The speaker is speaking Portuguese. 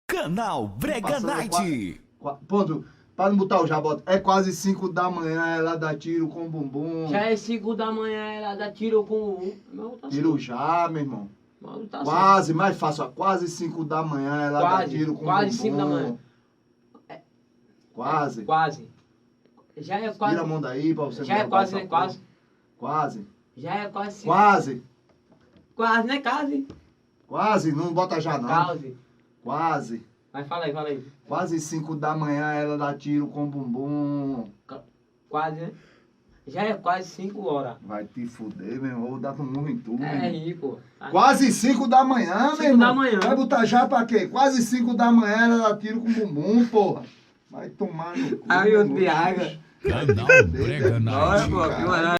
Canal Brega Passando Night. Ponto. Para não botar o jabota. É quase 5 da manhã, ela dá tiro com bumbum. Já é 5 da manhã, ela dá tiro com um. Tá Tiro assim. já, meu irmão. Maluco tá Quase, mais fácil. Ó. Quase 5 da manhã, ela dá Quase, tiro com quase bumbum. 5 da manhã. Quase. Quase. Já é quase. Tira a mão daí pra você Já é não quase, derrubar né? essa porra. Quase. Quase. Já é quase 5. Quase. Quase, né? Quase. Quase. Não bota já não. Quase. Quase. Mas fala aí, fala aí. Quase 5 da manhã, ela dá tiro com bumbum. Quase, né? Já é quase 5 horas. Vai te fuder, meu irmão. Vou dar um murro em tu, meu É irmão. aí, pô. Quase 5 da manhã, meu 5 irmão. da manhã. Vai botar já pra quê? Quase 5 da manhã ela dá tiro com bumbum, porra. Vai tomar no cu. Aí, meu outro irmão. de água. Canal Brega Olha, Night. Olha, pô, que maravilha.